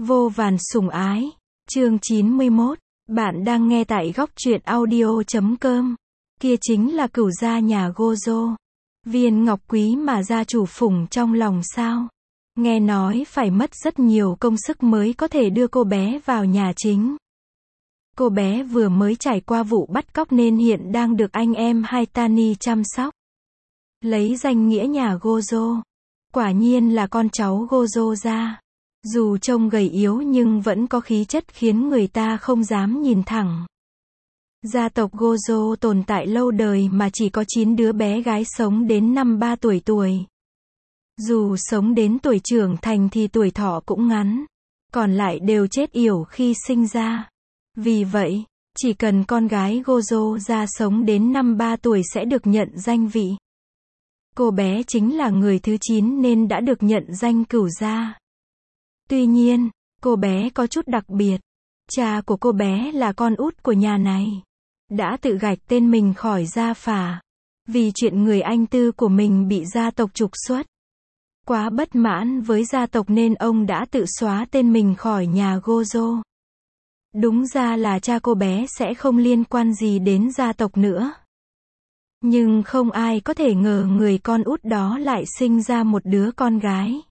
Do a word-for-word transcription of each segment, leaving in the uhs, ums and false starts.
Vô vàn sủng ái. Chương chín mươi mốt. Bạn đang nghe tại góc truyện audio chấm com. Kia chính là cửu gia nhà Gojo. Viên ngọc quý mà gia chủ phủng trong lòng sao? Nghe nói phải mất rất nhiều công sức mới có thể đưa cô bé vào nhà chính. Cô bé vừa mới trải qua vụ bắt cóc nên hiện đang được anh em Haitani chăm sóc. Lấy danh nghĩa nhà Gojo. Quả nhiên là con cháu Gojo gia. Dù trông gầy yếu nhưng vẫn có khí chất khiến người ta không dám nhìn thẳng. Gia tộc Gojo tồn tại lâu đời mà chỉ có chín đứa bé gái sống đến năm ba tuổi tuổi. Dù sống đến tuổi trưởng thành thì tuổi thọ cũng ngắn. Còn lại đều chết yểu khi sinh ra. Vì vậy, chỉ cần con gái Gojo gia sống đến năm ba tuổi sẽ được nhận danh vị. Cô bé chính là người thứ chín nên đã được nhận danh cửu gia. Tuy nhiên, cô bé có chút đặc biệt. Cha của cô bé là con út của nhà này. Đã tự gạch tên mình khỏi gia phả. Vì chuyện người anh tư của mình bị gia tộc trục xuất. Quá bất mãn với gia tộc nên ông đã tự xóa tên mình khỏi nhà Gojo. Đúng ra là cha cô bé sẽ không liên quan gì đến gia tộc nữa. Nhưng không ai có thể ngờ người con út đó lại sinh ra một đứa con gái.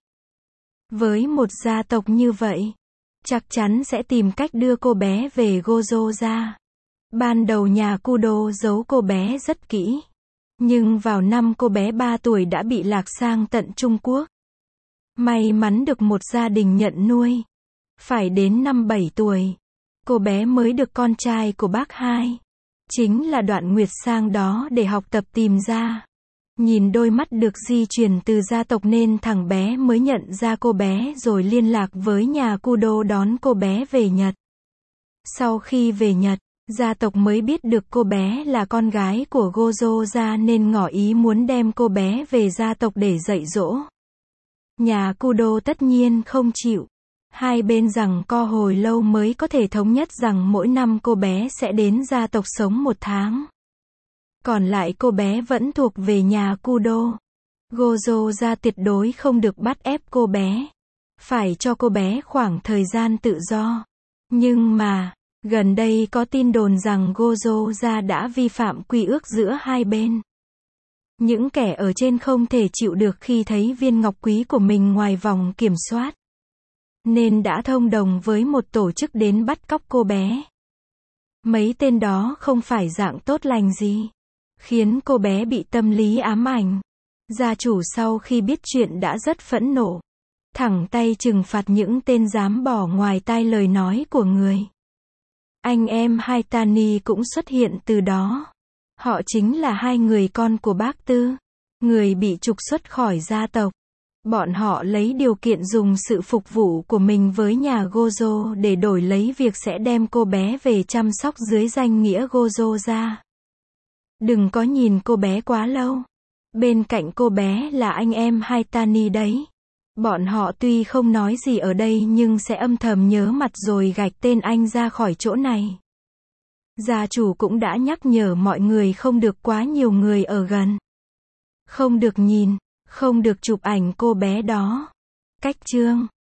Với một gia tộc như vậy, chắc chắn sẽ tìm cách đưa cô bé về Gojo gia. Ban đầu nhà Kudo giấu cô bé rất kỹ. Nhưng vào năm cô bé ba tuổi đã bị lạc sang tận Trung Quốc. May mắn được một gia đình nhận nuôi. Phải đến năm bảy tuổi, cô bé mới được con trai của bác hai. Chính là Đoạn Nguyệt sang đó để học tập tìm ra. Nhìn đôi mắt được di truyền từ gia tộc nên thằng bé mới nhận ra cô bé rồi liên lạc với nhà Kudo đón cô bé về Nhật. Sau khi về Nhật, gia tộc mới biết được cô bé là con gái của Gojo gia nên ngỏ ý muốn đem cô bé về gia tộc để dạy dỗ. Nhà Kudo tất nhiên không chịu. Hai bên giằng co hồi lâu mới có thể thống nhất rằng mỗi năm cô bé sẽ đến gia tộc sống một tháng. Còn lại cô bé vẫn thuộc về nhà Kudo. Gojo gia tuyệt đối không được bắt ép cô bé. Phải cho cô bé khoảng thời gian tự do. Nhưng mà, gần đây có tin đồn rằng Gojo gia đã vi phạm quy ước giữa hai bên. Những kẻ ở trên không thể chịu được khi thấy viên ngọc quý của mình ngoài vòng kiểm soát. Nên đã thông đồng với một tổ chức đến bắt cóc cô bé. Mấy tên đó không phải dạng tốt lành gì. Khiến cô bé bị tâm lý ám ảnh. Gia chủ sau khi biết chuyện đã rất phẫn nộ. Thẳng tay trừng phạt những tên dám bỏ ngoài tai lời nói của người. Anh em Haitani cũng xuất hiện từ đó. Họ chính là hai người con của bác Tư. Người bị trục xuất khỏi gia tộc. Bọn họ lấy điều kiện dùng sự phục vụ của mình với nhà Gojo để đổi lấy việc sẽ đem cô bé về chăm sóc dưới danh nghĩa Gojo gia. Đừng có nhìn cô bé quá lâu. Bên cạnh cô bé là anh em Haitani đấy. Bọn họ tuy không nói gì ở đây nhưng sẽ âm thầm nhớ mặt rồi gạch tên anh ra khỏi chỗ này. Gia chủ cũng đã nhắc nhở mọi người không được quá nhiều người ở gần. Không được nhìn, không được chụp ảnh cô bé đó. Cách chương